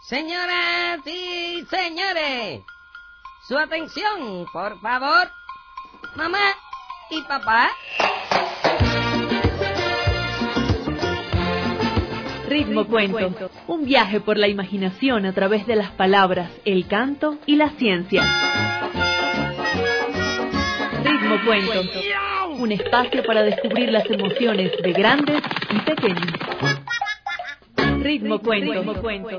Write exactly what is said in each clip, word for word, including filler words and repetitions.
Señoras y señores, su atención, por favor. Mamá y papá. Ritmo Cuento, un viaje por la imaginación a través de las palabras, el canto y la ciencia. Ritmo Cuento, un espacio para descubrir las emociones de grandes y pequeños. Ritmo Cuento. Ritmo Cuento.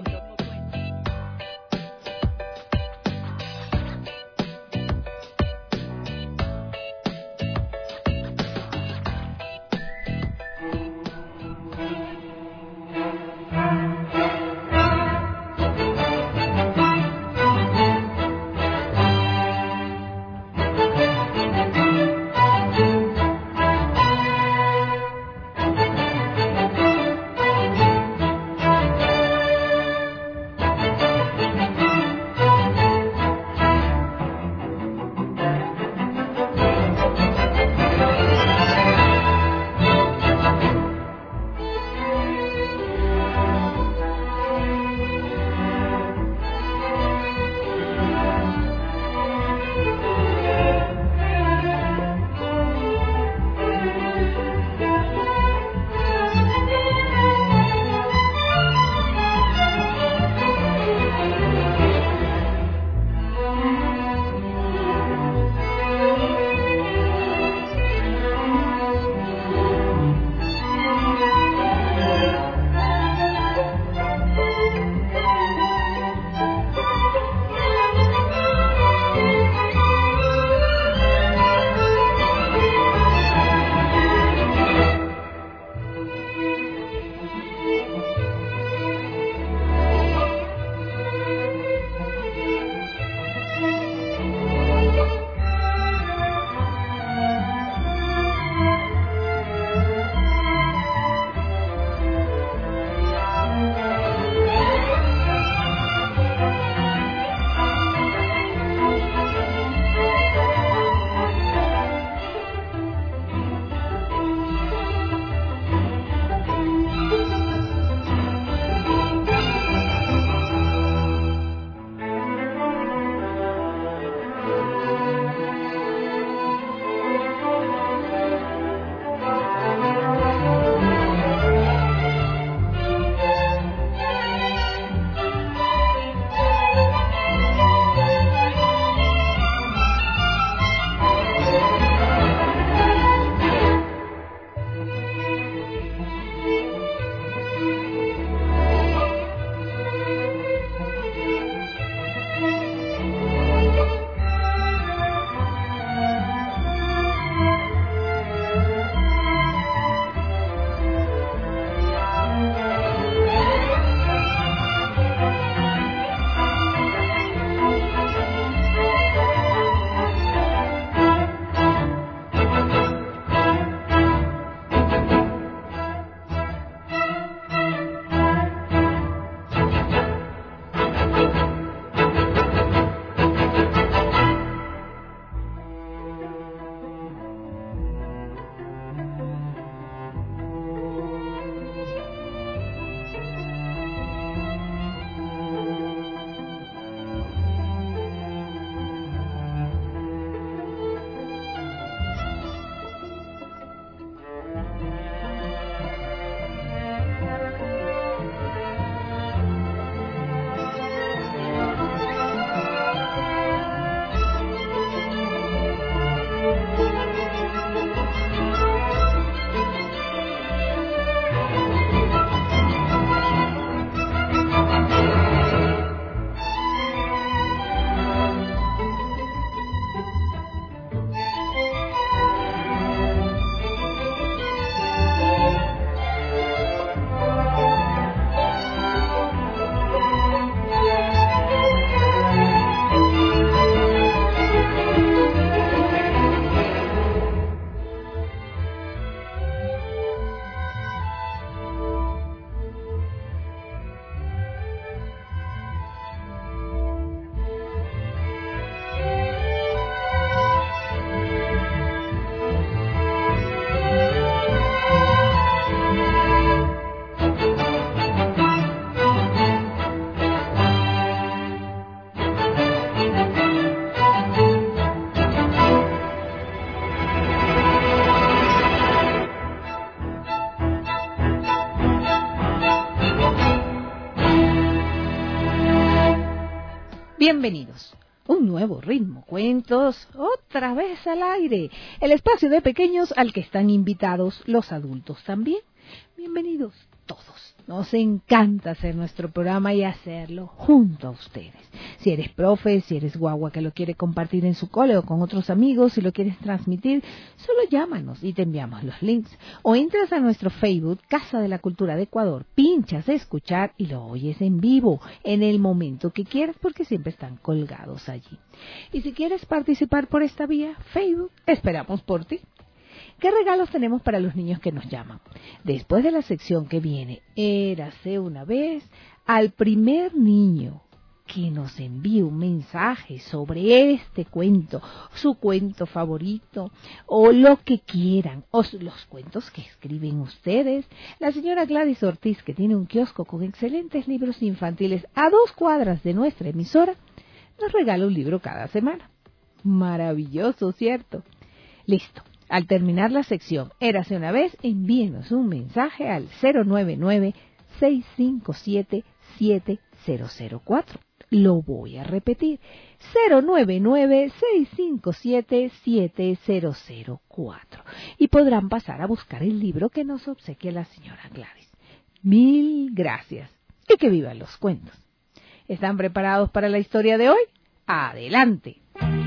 Bienvenidos. Un nuevo ritmo, cuentos, otra vez al aire. El espacio de pequeños al que están invitados los adultos también. Bienvenidos todos. Nos encanta hacer nuestro programa y hacerlo junto a ustedes. Si eres profe, si eres guagua que lo quiere compartir en su cole o con otros amigos, si lo quieres transmitir, solo llámanos y te enviamos los links. O entras a nuestro Facebook, Casa de la Cultura de Ecuador, pinchas escuchar y lo oyes en vivo, en el momento que quieras, porque siempre están colgados allí. Y si quieres participar por esta vía, Facebook, esperamos por ti. ¿Qué regalos tenemos para los niños que nos llaman? Después de la sección que viene, Érase una vez, al primer niño que nos envíe un mensaje sobre este cuento, su cuento favorito, o lo que quieran, o los cuentos que escriben ustedes, la señora Gladys Ortiz, que tiene un kiosco con excelentes libros infantiles a dos cuadras de nuestra emisora, nos regala un libro cada semana. Maravilloso, ¿cierto? Listo. Al terminar la sección Érase una vez, envíenos un mensaje al cero nueve nueve, seis cinco siete, siete cero cero cuatro. Lo voy a repetir, cero nueve nueve, seis cinco siete, siete cero cero cuatro. Y podrán pasar a buscar el libro que nos obsequia la señora Gladys. Mil gracias y que vivan los cuentos. ¿Están preparados para la historia de hoy? ¡Adelante!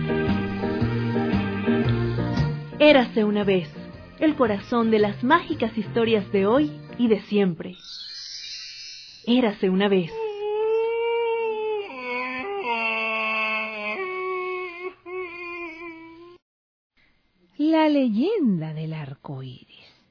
Érase una vez, el corazón de las mágicas historias de hoy y de siempre. Érase una vez. La leyenda del arco iris.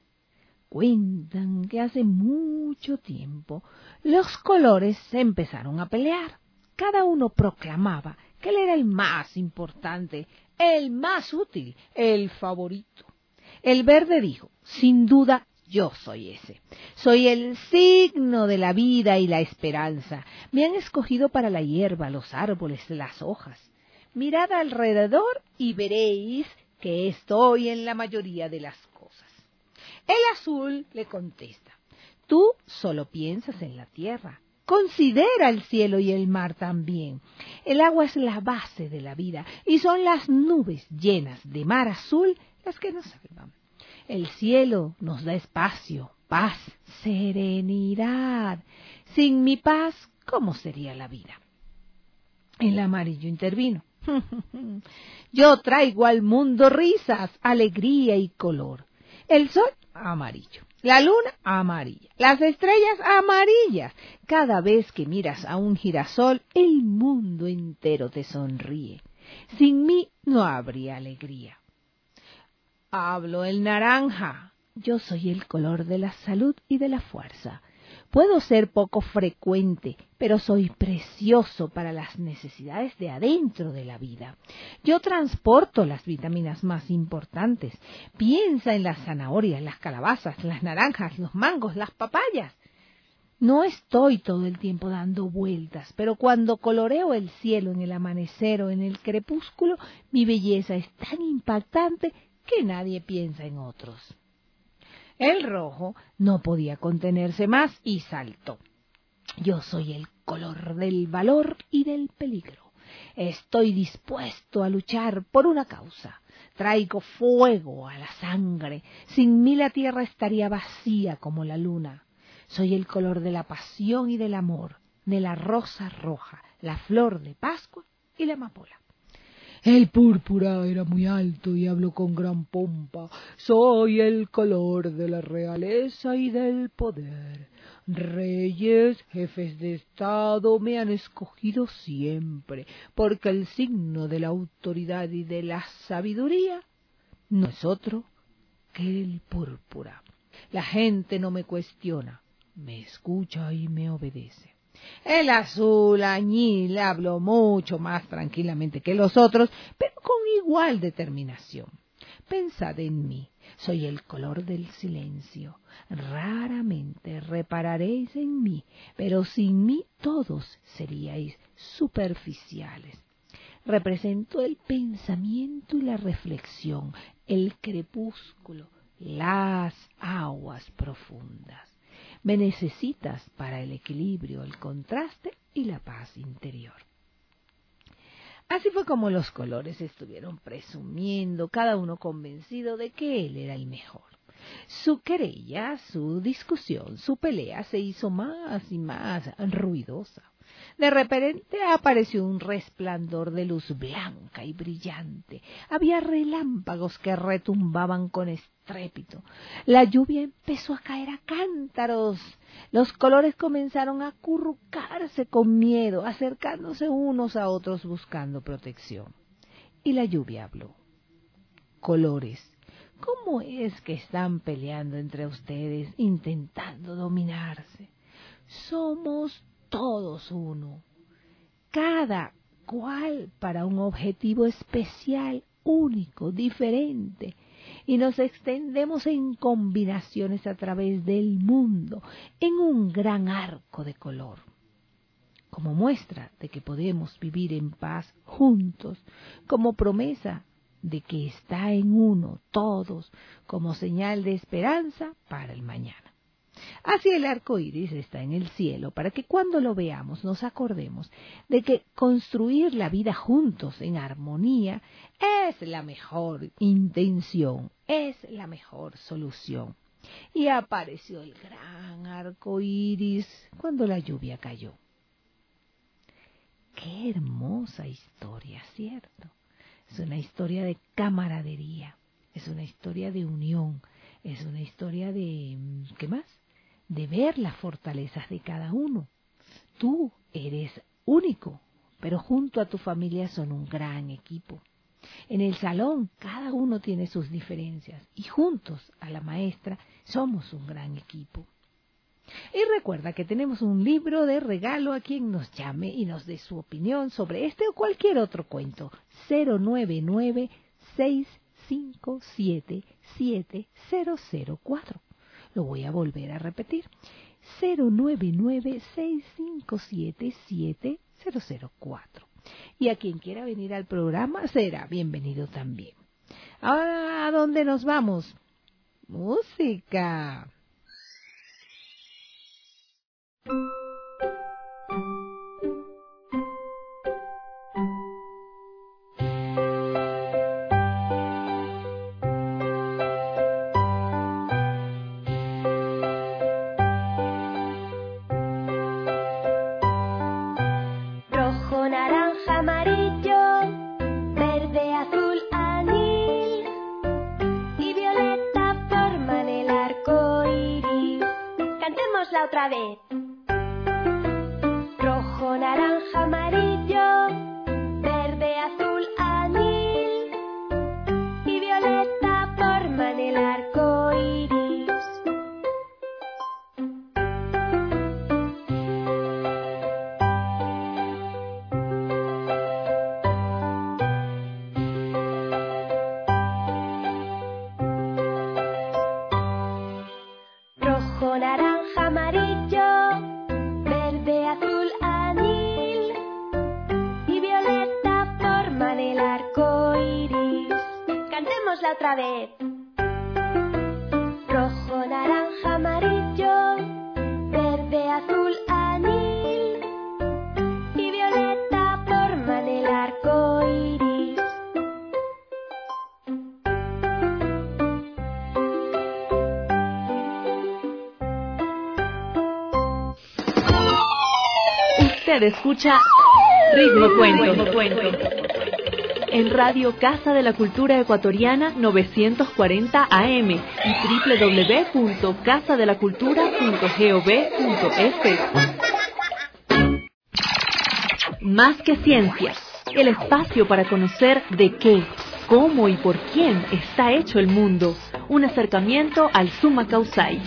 Cuentan que hace mucho tiempo los colores se empezaron a pelear. Cada uno proclamaba que él era el más importante, el más útil, el favorito. El verde dijo, sin duda, yo soy ese. Soy el signo de la vida y la esperanza. Me han escogido para la hierba, los árboles, las hojas. Mirad alrededor y veréis que estoy en la mayoría de las cosas. El azul le contesta, tú solo piensas en la tierra. Considera el cielo y el mar también. El agua es la base de la vida y son las nubes llenas de mar azul las que nos salvan. El cielo nos da espacio, paz, serenidad. Sin mi paz, ¿cómo sería la vida? El amarillo intervino. Yo traigo al mundo risas, alegría y color. El sol, amarillo. La luna, amarilla. Las estrellas, amarillas. Cada vez que miras a un girasol, el mundo entero te sonríe. Sin mí no habría alegría. Hablo el naranja. Yo soy el color de la salud y de la fuerza. Puedo ser poco frecuente, pero soy precioso para las necesidades de adentro de la vida. Yo transporto las vitaminas más importantes. Piensa en las zanahorias, las calabazas, las naranjas, los mangos, las papayas. No estoy todo el tiempo dando vueltas, pero cuando coloreo el cielo en el amanecer o en el crepúsculo, mi belleza es tan impactante que nadie piensa en otros. El rojo no podía contenerse más y saltó. Yo soy el color del valor y del peligro. Estoy dispuesto a luchar por una causa. Traigo fuego a la sangre. Sin mí la tierra estaría vacía como la luna. Soy el color de la pasión y del amor, de la rosa roja, la flor de Pascua y la amapola. El púrpura era muy alto y habló con gran pompa. Soy el color de la realeza y del poder. Reyes, jefes de Estado me han escogido siempre, porque el signo de la autoridad y de la sabiduría no es otro que el púrpura. La gente no me cuestiona, me escucha y me obedece. El azul añil habló mucho más tranquilamente que los otros, pero con igual determinación. Pensad en mí, soy el color del silencio. Raramente repararéis en mí, pero sin mí todos seríais superficiales. Represento el pensamiento y la reflexión, el crepúsculo, las aguas profundas. Me necesitas para el equilibrio, el contraste y la paz interior. Así fue como los colores estuvieron presumiendo, cada uno convencido de que él era el mejor. Su querella, su discusión, su pelea se hizo más y más ruidosa. De repente apareció un resplandor de luz blanca y brillante. Había relámpagos que retumbaban con estrépito. La lluvia empezó a caer a cántaros. Los colores comenzaron a acurrucarse con miedo, acercándose unos a otros buscando protección. Y la lluvia habló. Colores, ¿cómo es que están peleando entre ustedes, intentando dominarse? Somos todos uno, cada cual para un objetivo especial, único, diferente, y nos extendemos en combinaciones a través del mundo, en un gran arco de color. Como muestra de que podemos vivir en paz juntos, como promesa de que está en uno todos, como señal de esperanza para el mañana. Así el arco iris está en el cielo para que cuando lo veamos nos acordemos de que construir la vida juntos en armonía es la mejor intención, es la mejor solución. Y apareció el gran arco iris cuando la lluvia cayó. Qué hermosa historia, ¿cierto? Es una historia de camaradería, es una historia de unión, es una historia de, ¿qué más? De ver las fortalezas de cada uno. Tú eres único, pero junto a tu familia son un gran equipo. En el salón cada uno tiene sus diferencias y juntos a la maestra somos un gran equipo. Y recuerda que tenemos un libro de regalo a quien nos llame y nos dé su opinión sobre este o cualquier otro cuento. cero nueve nueve, seis cinco siete, siete cero cero cuatro. Lo voy a volver a repetir. cero nueve nueve, seis cinco siete, siete cero cero cuatro. Y a quien quiera venir al programa será bienvenido también. Ahora, ¿a dónde nos vamos? Música. Otra vez. Rojo, naranja, amarillo, verde, azul, anil y violeta forman el arco iris. Rojo, naranja, amarillo, verde, azul, anil y violeta forman el arco iris. Cantémosla otra vez. Rojo, naranja, amarillo, verde, azul, anil y violeta forman el arco iris. Usted escucha Ritmo Cuento en Radio Casa de la Cultura Ecuatoriana novecientos cuarenta A M y doble u doble u doble u punto casa de la cultura punto gov punto es. Más que ciencia, el espacio para conocer de qué, cómo y por quién está hecho el mundo. Un acercamiento al Summa Causai.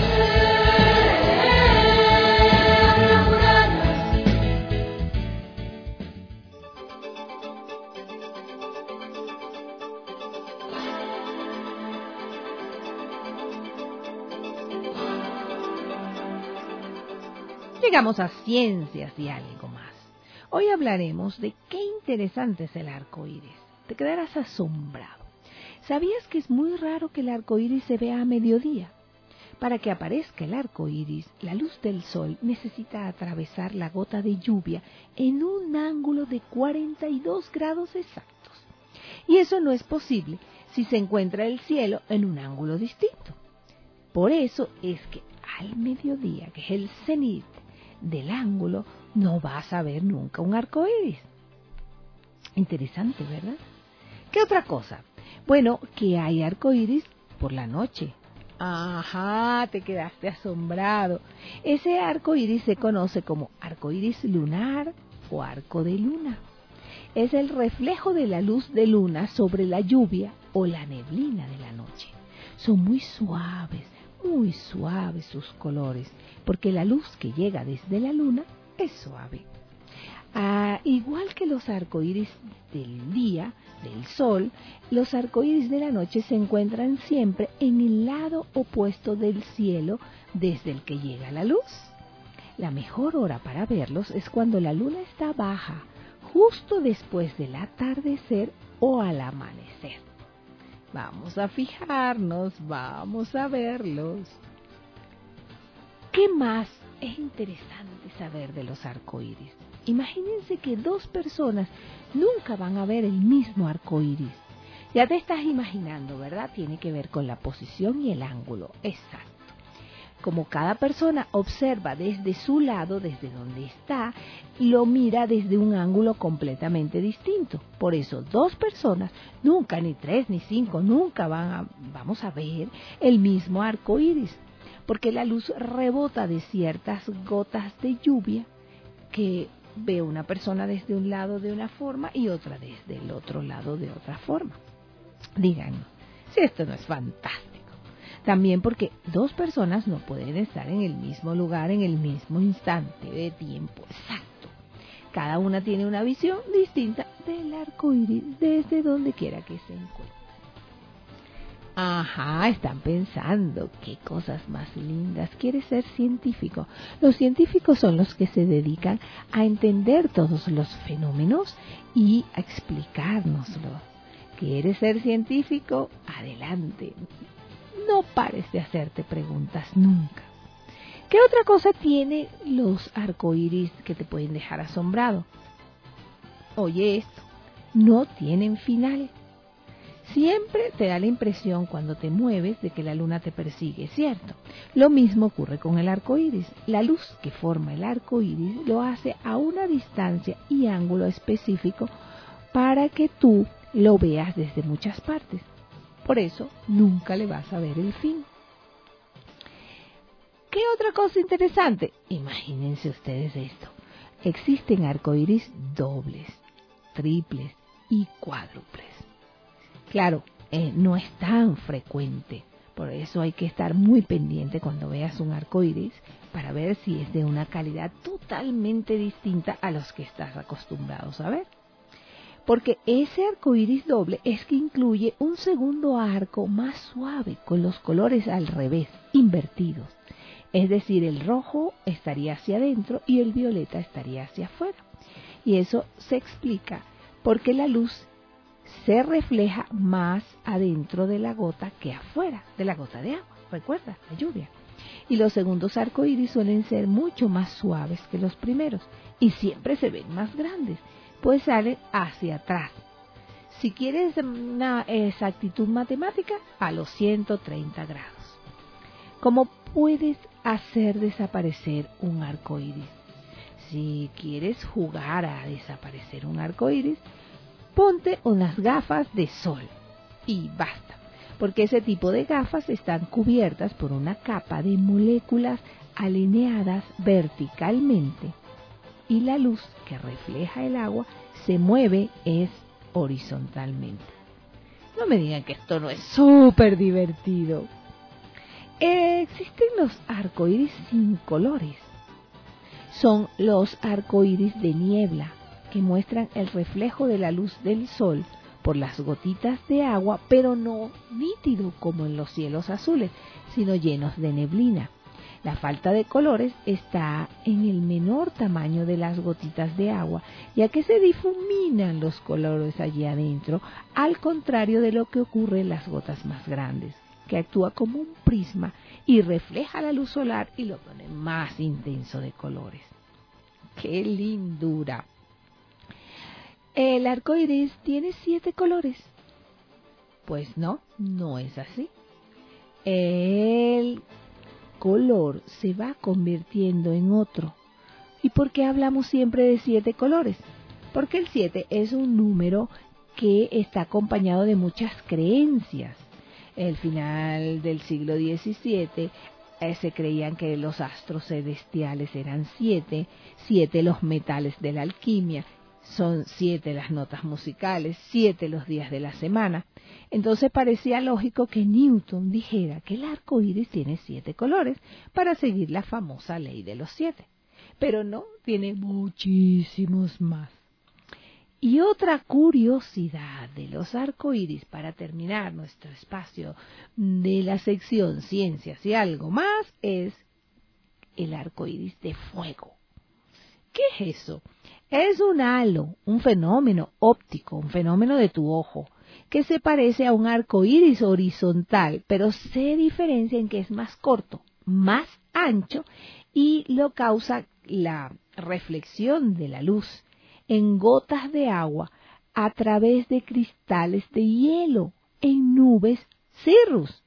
Llegamos a ciencias y algo más. Hoy hablaremos de qué interesante es el arco iris. Te quedarás asombrado. ¿Sabías que es muy raro que el arco iris se vea a mediodía? Para que aparezca el arco iris, la luz del sol necesita atravesar la gota de lluvia en un ángulo de cuarenta y dos grados exactos. Y eso no es posible si se encuentra el cielo en un ángulo distinto. Por eso es que al mediodía, que es el cenit del ángulo, no vas a ver nunca un arco iris. Interesante, ¿verdad? ¿Qué otra cosa? Bueno, que hay arco iris por la noche. Ajá, te quedaste asombrado. Ese arco iris se conoce como arco iris lunar o arco de luna. Es el reflejo de la luz de luna sobre la lluvia o la neblina de la noche. Son muy suaves, muy suaves sus colores, porque la luz que llega desde la luna es suave. Ah, igual que los arcoíris del día, del sol, los arcoíris de la noche se encuentran siempre en el lado opuesto del cielo desde el que llega la luz. La mejor hora para verlos es cuando la luna está baja, justo después del atardecer o al amanecer. Vamos a fijarnos, vamos a verlos. ¿Qué más es interesante saber de los arcoíris? Imagínense que dos personas nunca van a ver el mismo arco iris. Ya te estás imaginando, ¿verdad? Tiene que ver con la posición y el ángulo. Exacto. Como cada persona observa desde su lado, desde donde está, lo mira desde un ángulo completamente distinto. Por eso, dos personas, nunca, ni tres, ni cinco, nunca van a, vamos a ver el mismo arco iris. Porque la luz rebota de ciertas gotas de lluvia que ve una persona desde un lado de una forma y otra desde el otro lado de otra forma. Díganme, si esto no es fantástico. También porque dos personas no pueden estar en el mismo lugar en el mismo instante de tiempo exacto. Cada una tiene una visión distinta del arco iris desde donde quiera que se encuentre. Ajá, están pensando, qué cosas más lindas. ¿Quieres ser científico? Los científicos son los que se dedican a entender todos los fenómenos y a explicárnoslos. ¿Quieres ser científico? Adelante. No pares de hacerte preguntas nunca. ¿Qué otra cosa tiene los arcoíris que te pueden dejar asombrado? Oye esto, no tienen final. Siempre te da la impresión cuando te mueves de que la luna te persigue, ¿cierto? Lo mismo ocurre con el arco iris. La luz que forma el arco iris lo hace a una distancia y ángulo específico para que tú lo veas desde muchas partes. Por eso nunca le vas a ver el fin. ¿Qué otra cosa interesante? Imagínense ustedes esto. Existen arcoíris dobles, triples y cuádruples. Claro, eh, no es tan frecuente, por eso hay que estar muy pendiente cuando veas un arco iris para ver si es de una calidad totalmente distinta a los que estás acostumbrados a ver. Porque ese arco iris doble es que incluye un segundo arco más suave con los colores al revés, invertidos. Es decir, el rojo estaría hacia adentro y el violeta estaría hacia afuera. Y eso se explica porque la luz se refleja más adentro de la gota que afuera, de la gota de agua, recuerda, la lluvia. Y los segundos arcoíris suelen ser mucho más suaves que los primeros y siempre se ven más grandes, pues salen hacia atrás. Si quieres una exactitud matemática, a los ciento treinta grados. ¿Cómo puedes hacer desaparecer un arcoíris? Si quieres jugar a desaparecer un arcoíris, ponte unas gafas de sol y basta, porque ese tipo de gafas están cubiertas por una capa de moléculas alineadas verticalmente y la luz que refleja el agua se mueve es horizontalmente. No me digan que esto no es súper divertido. Eh, existen los arcoíris sin colores. Son los arcoíris de niebla, que muestran el reflejo de la luz del sol por las gotitas de agua, pero no nítido como en los cielos azules, sino llenos de neblina. La falta de colores está en el menor tamaño de las gotitas de agua, ya que se difuminan los colores allí adentro, al contrario de lo que ocurre en las gotas más grandes, que actúa como un prisma y refleja la luz solar y lo pone más intenso de colores. ¡Qué lindura! ¿El arco iris tiene siete colores? Pues no, no es así. El color se va convirtiendo en otro. ¿Y por qué hablamos siempre de siete colores? Porque el siete es un número que está acompañado de muchas creencias. El final del siglo diecisiete eh, se creían que los astros celestiales eran siete, siete los metales de la alquimia, son siete las notas musicales, siete los días de la semana. Entonces parecía lógico que Newton dijera que el arco iris tiene siete colores para seguir la famosa ley de los siete. Pero no, tiene muchísimos más. Y otra curiosidad de los arcoíris, para terminar nuestro espacio de la sección Ciencias y algo más, es el arcoíris de fuego. ¿Qué es eso? Es un halo, un fenómeno óptico, un fenómeno de tu ojo, que se parece a un arcoíris horizontal, pero se diferencia en que es más corto, más ancho, y lo causa la reflexión de la luz en gotas de agua a través de cristales de hielo en nubes cirrus.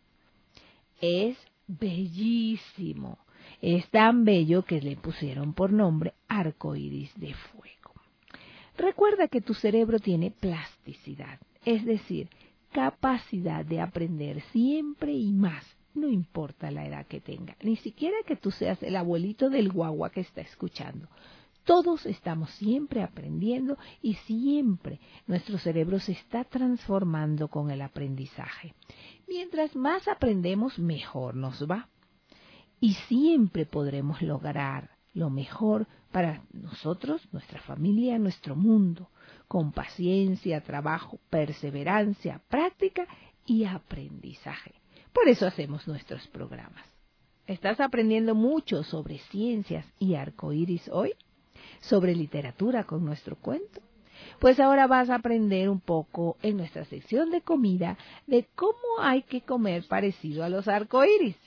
Es bellísimo. Es tan bello que le pusieron por nombre arcoíris de fuego. Recuerda que tu cerebro tiene plasticidad, es decir, capacidad de aprender siempre y más, no importa la edad que tenga, ni siquiera que tú seas el abuelito del guagua que está escuchando. Todos estamos siempre aprendiendo y siempre nuestro cerebro se está transformando con el aprendizaje. Mientras más aprendemos, mejor nos va. Y siempre podremos lograr lo mejor para nosotros, nuestra familia, nuestro mundo, con paciencia, trabajo, perseverancia, práctica y aprendizaje. Por eso hacemos nuestros programas. ¿Estás aprendiendo mucho sobre ciencias y arcoíris hoy? ¿Sobre literatura con nuestro cuento? Pues ahora vas a aprender un poco en nuestra sección de comida de cómo hay que comer parecido a los arcoíris.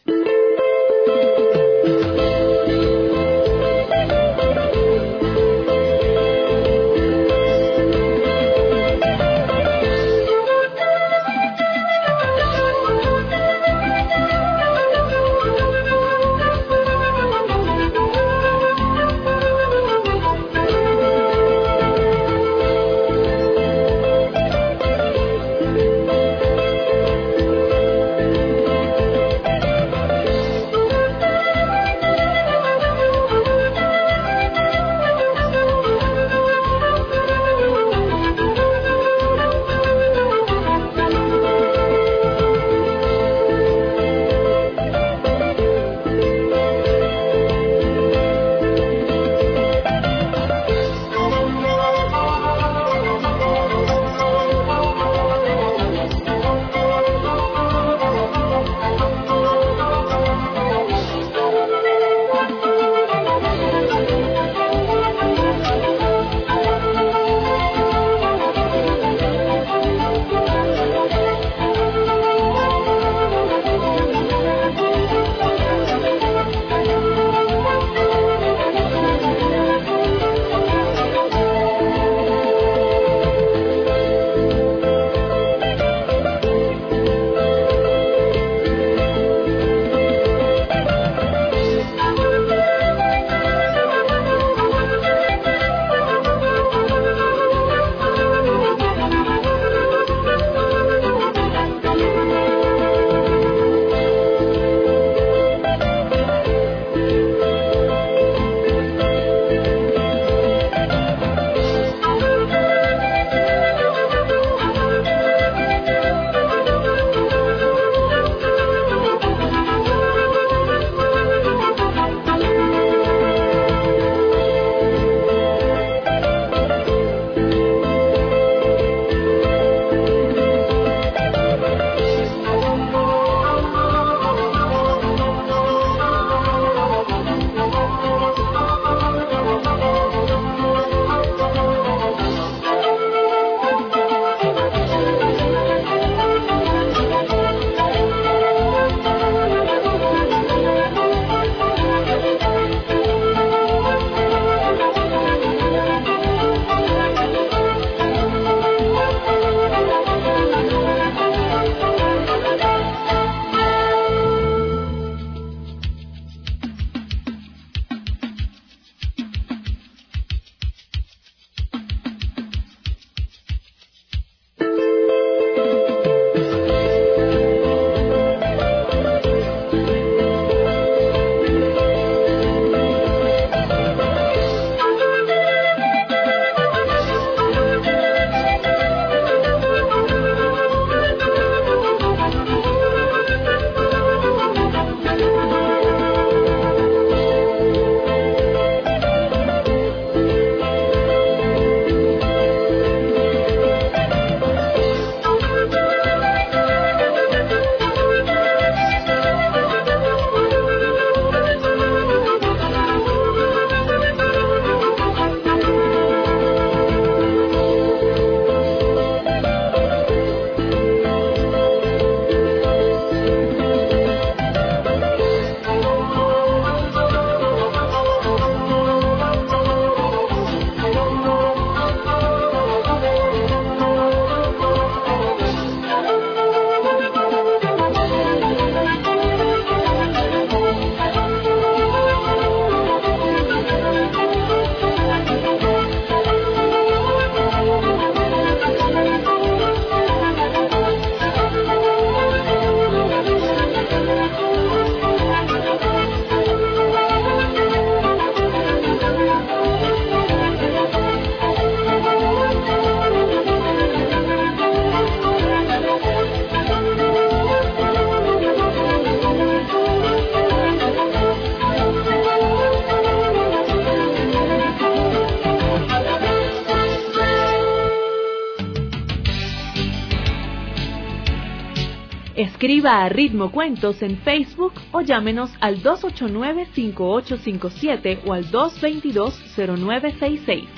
Escriba a Ritmo Cuentos en Facebook o llámenos al dos ocho nueve, cinco ocho cinco siete o al dos dos dos, cero nueve seis seis.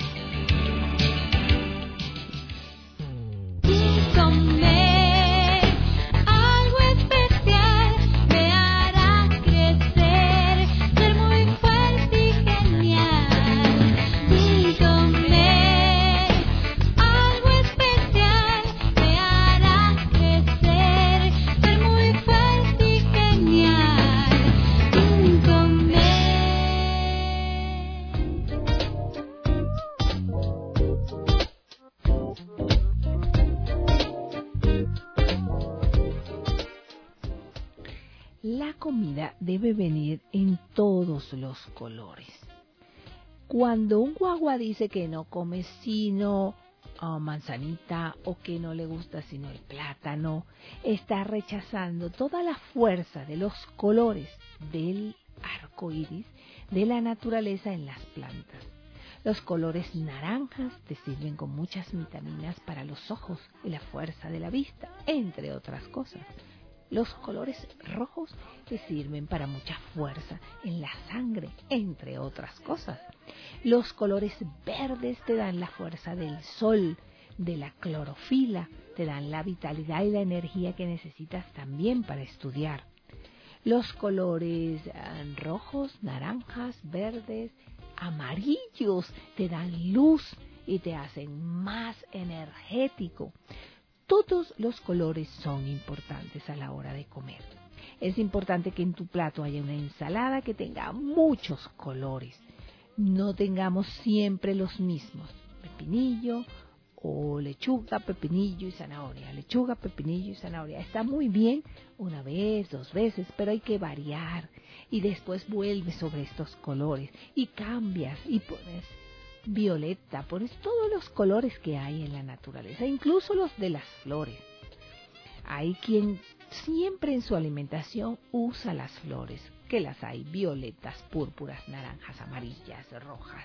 La comida debe venir en todos los colores. Cuando un guagua dice que no come sino oh, manzanita o que no le gusta sino el plátano, está rechazando toda la fuerza de los colores del arco iris de la naturaleza en las plantas. Los colores naranjas te sirven con muchas vitaminas para los ojos y la fuerza de la vista, entre otras cosas. Los colores rojos te sirven para mucha fuerza en la sangre, entre otras cosas. Los colores verdes te dan la fuerza del sol, de la clorofila, te dan la vitalidad y la energía que necesitas también para estudiar. Los colores rojos, naranjas, verdes, amarillos te dan luz y te hacen más energético. Todos los colores son importantes a la hora de comer. Es importante que en tu plato haya una ensalada que tenga muchos colores. No tengamos siempre los mismos. Pepinillo o lechuga, pepinillo y zanahoria. Lechuga, pepinillo y zanahoria. Está muy bien una vez, dos veces, pero hay que variar. Y después vuelves sobre estos colores y cambias y pones violeta, pones todos los colores que hay en la naturaleza, incluso los de las flores. Hay quien siempre en su alimentación usa las flores, que las hay violetas, púrpuras, naranjas, amarillas, rojas.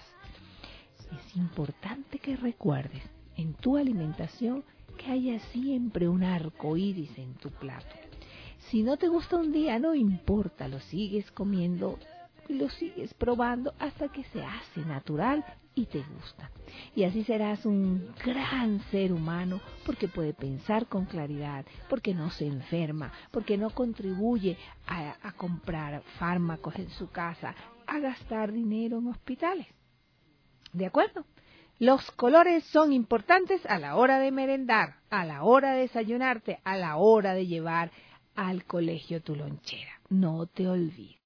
Es importante que recuerdes en tu alimentación que haya siempre un arco iris en tu plato. Si no te gusta un día, no importa, lo sigues comiendo y lo sigues probando hasta que se hace natural y te gusta. Y así serás un gran ser humano porque puede pensar con claridad, porque no se enferma, porque no contribuye a, a comprar fármacos en su casa, a gastar dinero en hospitales. ¿De acuerdo? Los colores son importantes a la hora de merendar, a la hora de desayunarte, a la hora de llevar al colegio tu lonchera. No te olvides.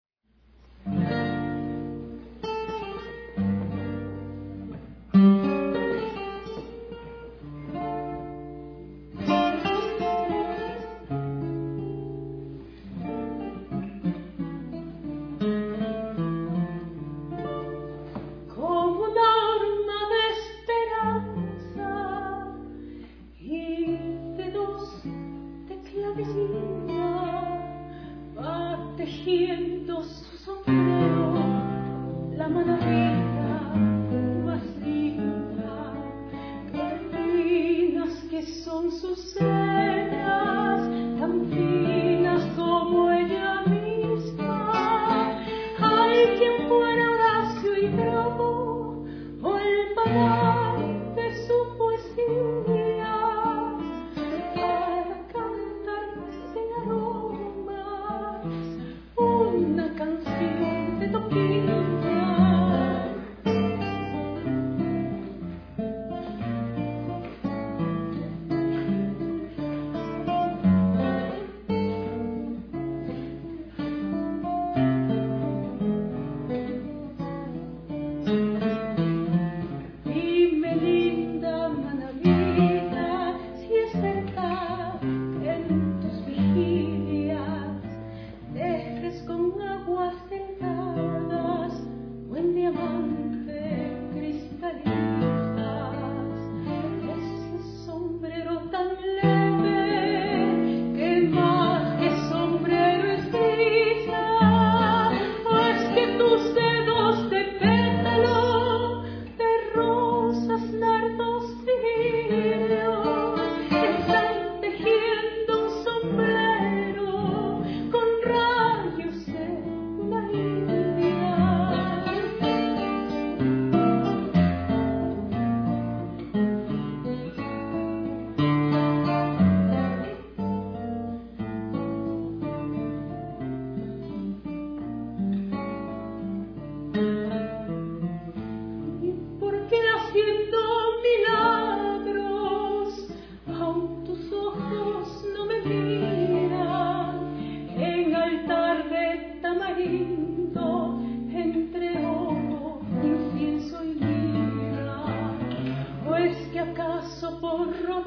hizo por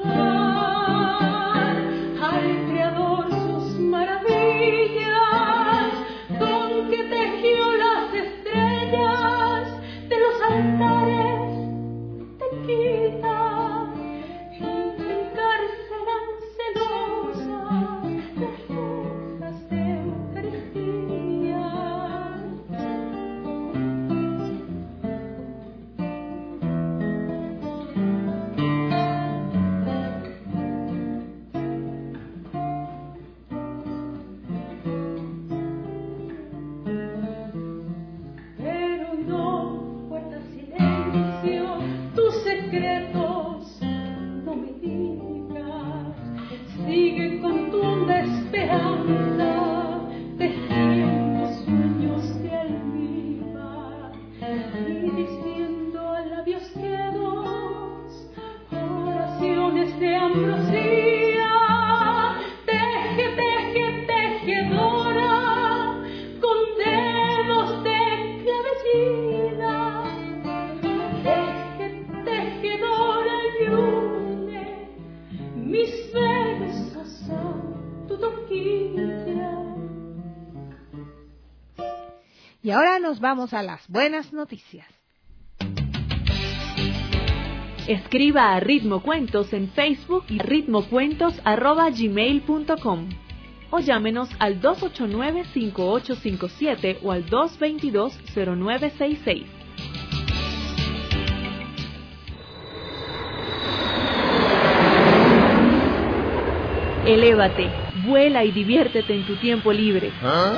robar al Creador sus maravillas, con que tejió las estrellas de los altares te quita y encarcelan celosas las rosas de Eucaristía. Pero no guardas silencio, tus secretos no me digas. Sigue con tu honda esperanza, tejiendo sueños de almíbar y diciendo a labios quedos oraciones de ambrosía. Teje, teje, tejedora, con dedos de clavellina. Teje, tejedora, y une mis versos a tu toquilla. Y ahora nos vamos a las buenas noticias. Escriba a Ritmo Cuentos en Facebook y ritmocuentos arroba gmail punto com o llámenos al dos ocho nueve, cinco ocho cinco siete o al dos dos dos, cero nueve seis seis. Elévate, vuela y diviértete en tu tiempo libre.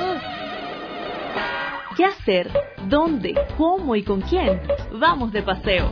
¿Qué hacer? ¿Dónde? ¿Cómo y con quién? Vamos de paseo.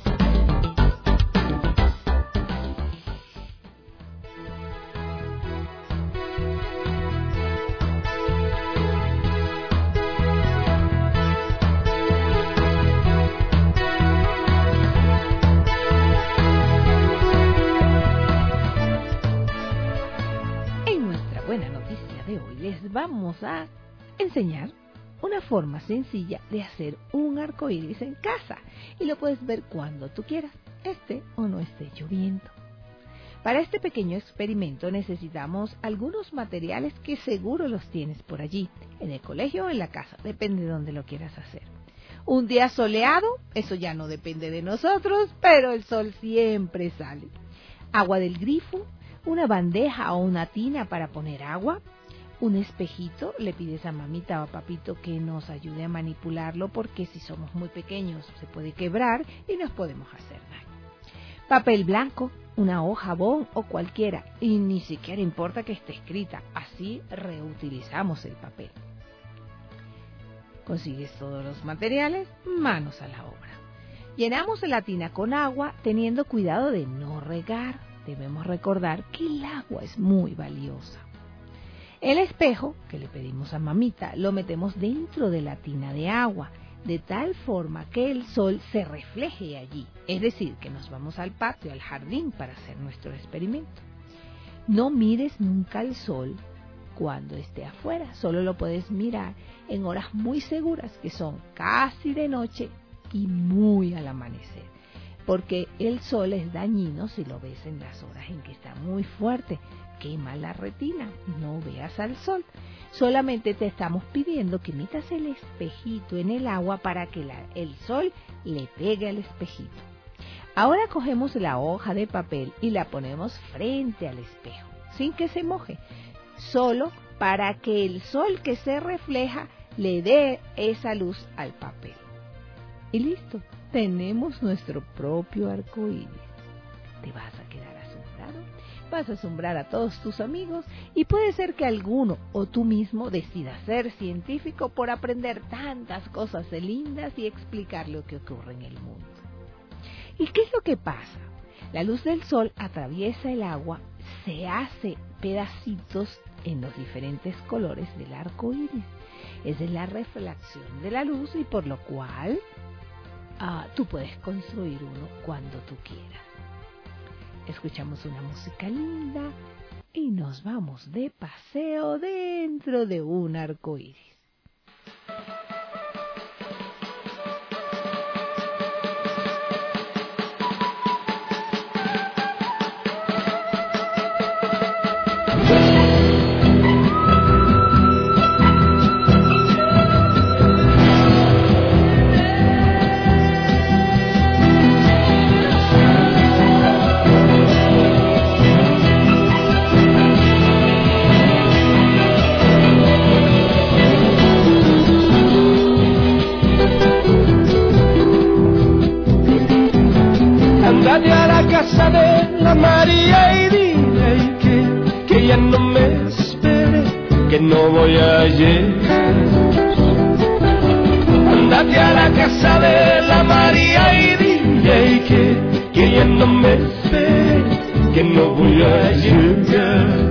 En nuestra buena noticia de hoy les vamos a enseñar una forma sencilla de hacer un arco iris en casa, y lo puedes ver cuando tú quieras, esté o no esté lloviendo. Para este pequeño experimento necesitamos algunos materiales que seguro los tienes por allí, en el colegio o en la casa, depende de donde lo quieras hacer. Un día soleado, eso ya no depende de nosotros, pero el sol siempre sale. Agua del grifo, una bandeja o una tina para poner agua, un espejito, le pides a mamita o a papito que nos ayude a manipularlo porque si somos muy pequeños se puede quebrar y nos podemos hacer daño. Papel blanco, una hoja, jabón o cualquiera, y ni siquiera importa que esté escrita, así reutilizamos el papel. Consigues todos los materiales, manos a la obra. Llenamos la tina con agua teniendo cuidado de no regar. Debemos recordar que el agua es muy valiosa. El espejo, que le pedimos a mamita, lo metemos dentro de la tina de agua, de tal forma que el sol se refleje allí. Es decir, que nos vamos al patio, al jardín, para hacer nuestro experimento. No mires nunca al sol cuando esté afuera, solo lo puedes mirar en horas muy seguras, que son casi de noche y muy al amanecer, porque el sol es dañino si lo ves en las horas en que está muy fuerte. Quema la retina, no veas al sol. Solamente te estamos pidiendo que metas el espejito en el agua para que la, el sol le pegue al espejito. Ahora cogemos la hoja de papel y la ponemos frente al espejo, sin que se moje, solo para que el sol que se refleja le dé esa luz al papel. Y listo, tenemos nuestro propio arco iris. ¿Te vas a quedar asombrado? Vas a asombrar a todos tus amigos y puede ser que alguno o tú mismo decidas ser científico por aprender tantas cosas lindas y explicar lo que ocurre en el mundo. ¿Y qué es lo que pasa? La luz del sol atraviesa el agua, se hace pedacitos en los diferentes colores del arco iris. Esa es la reflexión de la luz y por lo cual ah, tú puedes construir uno cuando tú quieras. Escuchamos una música linda y nos vamos de paseo dentro de un arco iris. Ándate a la casa de la María y dile que, que ya no me espere, que no voy a llegar. Ándate a la casa de la María y dile que, que ya no me espere, que no voy a llegar.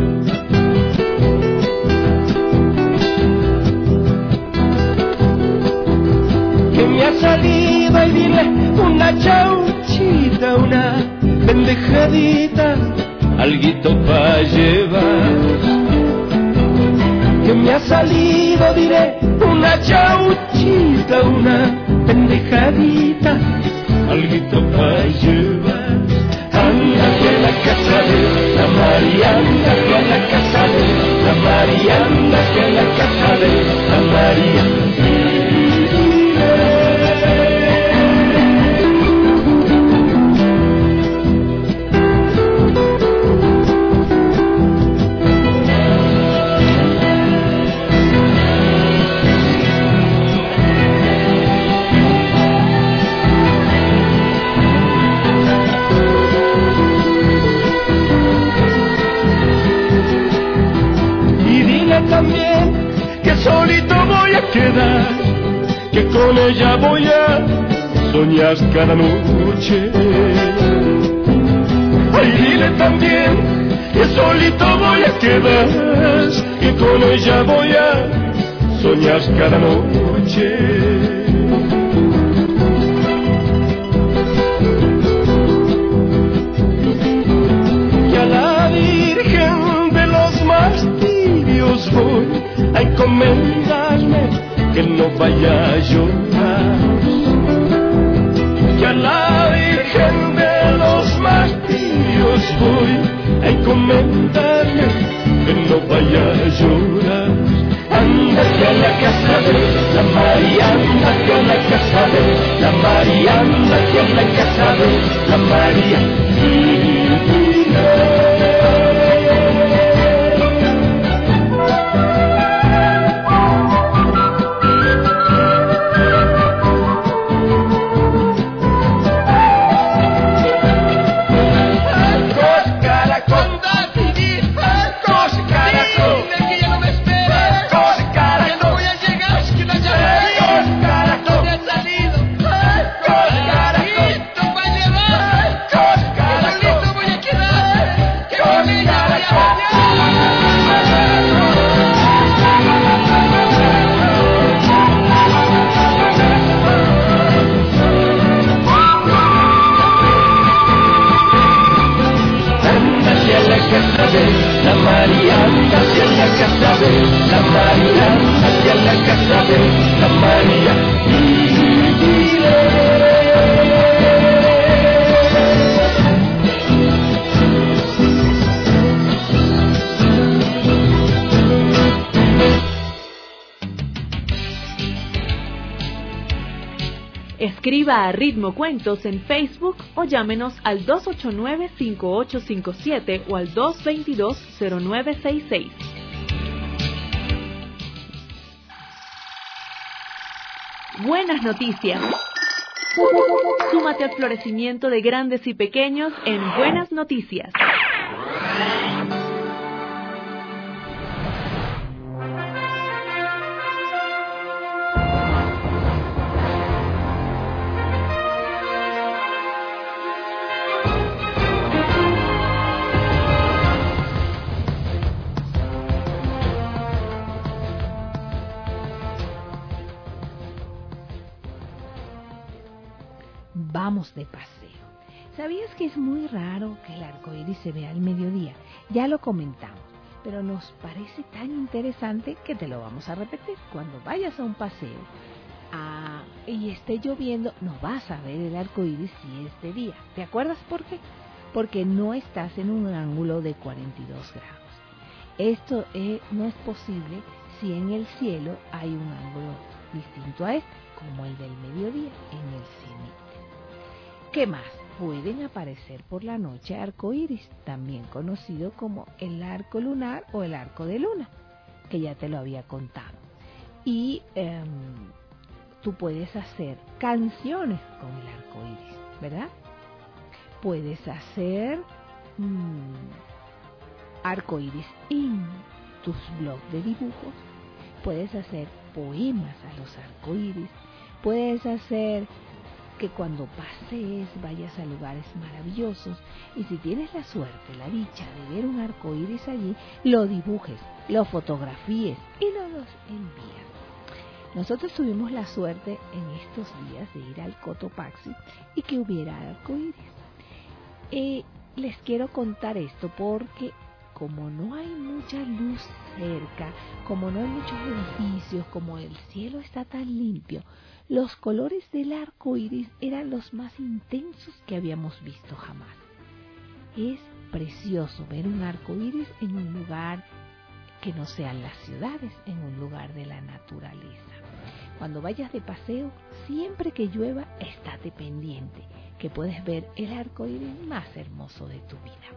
Que me ha salido y dile una chauchita, una pendejadita, alguito pa' llevar. Que me ha salido, diré, una chauchita, una pendejadita, alguito pa' llevar. Ándate a la casa de la María, ándate a la casa de la María, ándate a la casa de la María. También que solito voy a quedar, que con ella voy a soñar cada noche. Ay, dile también que solito voy a quedar, que con ella voy a soñar cada noche. Y a la Virgen de los martirios voy a encomendarme, que no vaya a llorar. Y a la Virgen de los martirios voy a encomendarme, que no vaya a llorar. Ándate a la casa de la María, ándate a la casa de la María, ándate a la casa de la María. La María, hacia la casa de la María, hacia la casa de la María. Escriba a Ritmo Cuentos en Facebook o llámenos al dos ocho nueve, cinco ocho cinco siete o al dos dos dos, cero nueve seis seis. Buenas noticias. Súmate al florecimiento de grandes y pequeños en Buenas Noticias. Vamos de paseo. ¿Sabías que es muy raro que el arco iris se vea al mediodía? Ya lo comentamos, pero nos parece tan interesante que te lo vamos a repetir. Cuando vayas a un paseo a, y esté lloviendo, no vas a ver el arco iris si es de día. ¿Te acuerdas por qué? Porque no estás en un ángulo de cuarenta y dos grados. Esto eh, no es posible si en el cielo hay un ángulo distinto a este, como el del mediodía en el cenit. ¿Qué más? Pueden aparecer por la noche arcoíris, también conocido como el arco lunar o el arco de luna, que ya te lo había contado. Y eh, tú puedes hacer canciones con el arcoíris, ¿verdad? puedes hacer mmm, arcoíris en tus blogs de dibujos, puedes hacer poemas a los arcoíris, puedes hacer que cuando pasees vayas a lugares maravillosos y si tienes la suerte, la dicha de ver un arcoíris allí, lo dibujes, lo fotografíes y nos los envías. Nosotros tuvimos la suerte en estos días de ir al Cotopaxi y que hubiera arcoíris. Eh, les quiero contar esto porque como no hay mucha luz cerca, como no hay muchos edificios, como el cielo está tan limpio, los colores del arco iris eran los más intensos que habíamos visto jamás. Es precioso ver un arco iris en un lugar que no sean las ciudades, en un lugar de la naturaleza. Cuando vayas de paseo, siempre que llueva, estate pendiente, que puedes ver el arco iris más hermoso de tu vida.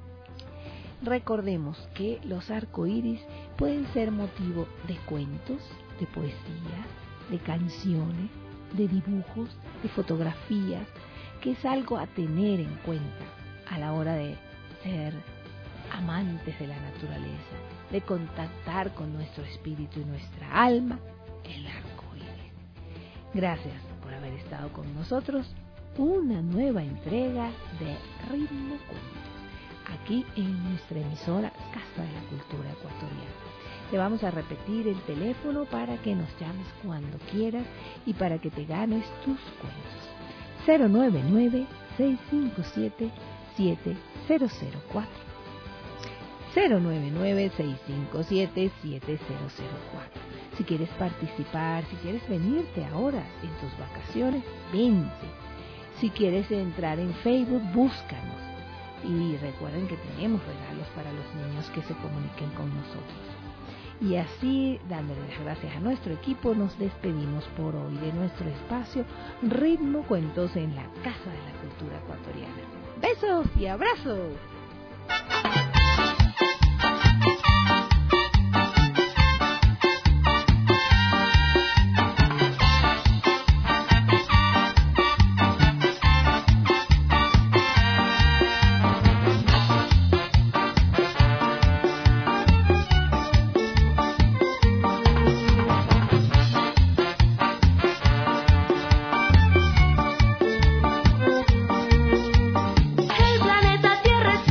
Recordemos que los arcoíris pueden ser motivo de cuentos, de poesía, de canciones, de dibujos, de fotografías, que es algo a tener en cuenta a la hora de ser amantes de la naturaleza, de contactar con nuestro espíritu y nuestra alma, el arcoíris. Gracias por haber estado con nosotros. Una nueva entrega de Ritmo Cuento, aquí en nuestra emisora Casa de la Cultura Ecuatoriana. Te vamos a repetir el teléfono para que nos llames cuando quieras y para que te ganes tus cuentos. cero nueve nueve, seis cinco siete, siete cero cero cuatro. cero nueve nueve, seis cinco siete, siete cero cero cuatro. Si quieres participar, si quieres venirte ahora en tus vacaciones, vente. Si quieres entrar en Facebook, búscanos. Y recuerden que tenemos regalos para los niños que se comuniquen con nosotros. Y así, dándole las gracias a nuestro equipo, nos despedimos por hoy de nuestro espacio Ritmo Cuentos en la Casa de la Cultura Ecuatoriana. Besos y abrazos. El planeta Tierra es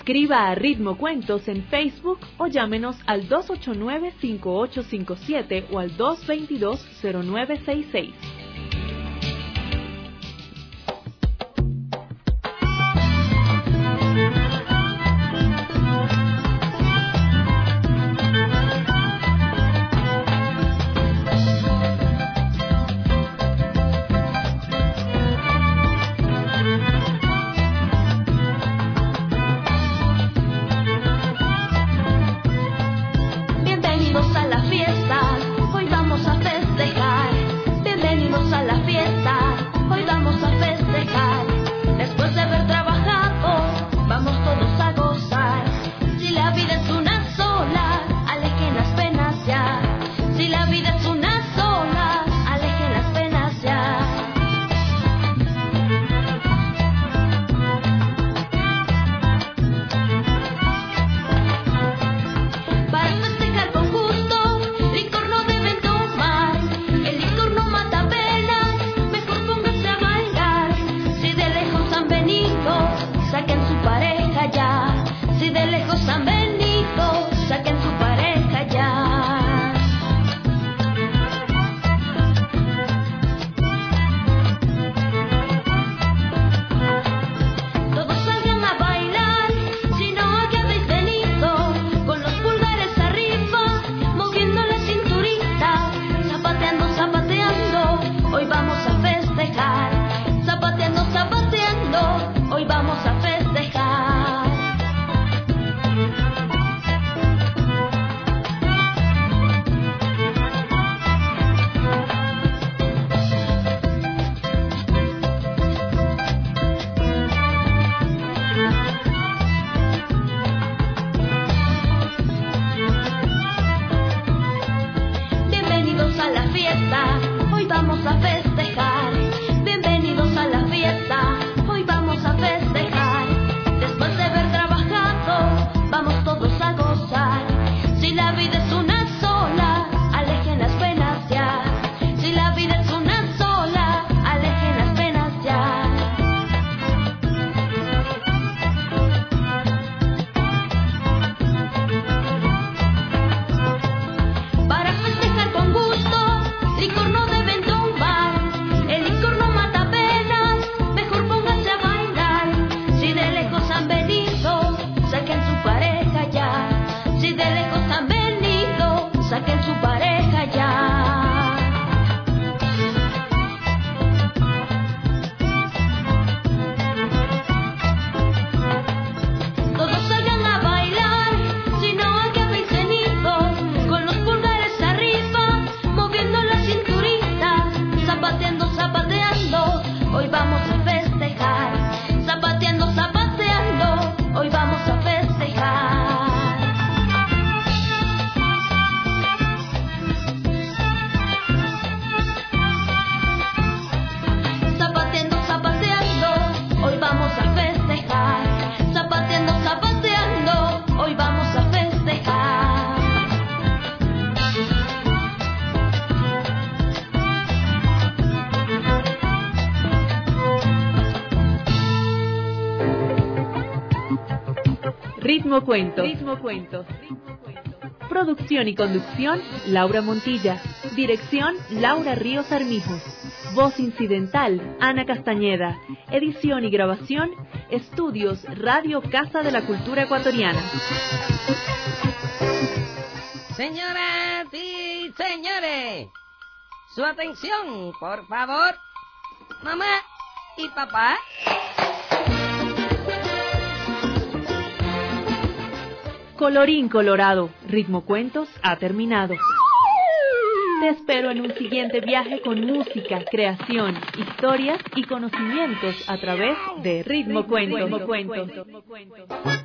Escriba a Ritmo Cuentos en Facebook o llámenos al dos ocho nueve, cinco ocho cinco siete o al dos dos dos, cero nueve seis seis. Bienvenidos a la fiesta, hoy vamos a festejar. Bienvenidos a la fiesta, hoy vamos a festejar. Después de haber trabajado, vamos todos a gozar. Si la vida es una sola, alejen las penas ya. Si la vida es una sola, alejen las penas ya. Para festejar con gusto, licor no deben tomar. El licor no mata penas, mejor pónganse a bailar. Si de lejos han venido, saquen su pareja ya. Si de lejos han venido, saquen su pareja ya. Todos salgan a bailar, si no aquí habéis venido, con los pulgares arriba, moviendo la cinturita, zapateando, zapateando, hoy vamos a festejar. Zapateando, zapateando, hoy vamos a festejar. Bienvenidos a la fiesta, hoy vamos a festejar. Bienvenidos a la fiesta, hoy vamos a festejar. Después de haber trabajado, vamos todos a gozar. Si la vida es una sola, alejen las penas ya. Si la vida es una sola, alejen las penas ya. Para festejar con gusto, licor no deben tomar. El licor no mata penas, mejor pónganse a bailar. Si de lejos han venido, saquen su pareja ya. Si de lejos han venido, saquen su pareja ya. Todos salgan a bailar, si no aquí habéis venido, con los pulgares arriba, moviendo la cinturita, zapateando, zapateando, hoy vamos a festejar. Zapateando, zapateando, hoy vamos a festejar. Zapateando, zapateando, hoy vamos a festejar. Zapateando, zapateando, hoy vamos a festejar. Ritmo Cuentos. Ritmo Cuentos. Producción y conducción, Laura Montilla. Dirección, Laura Ríos Armijos. Voz incidental, Ana Castañeda. Edición y grabación, Estudios Radio Casa de la Cultura Ecuatoriana. Señoras y señores, su atención, por favor. Mamá y papá. Colorín colorado, Ritmo Cuentos ha terminado. Te espero en un siguiente viaje con música, creación, historias y conocimientos a través de Ritmo Cuentos. Ritmo Cuentos.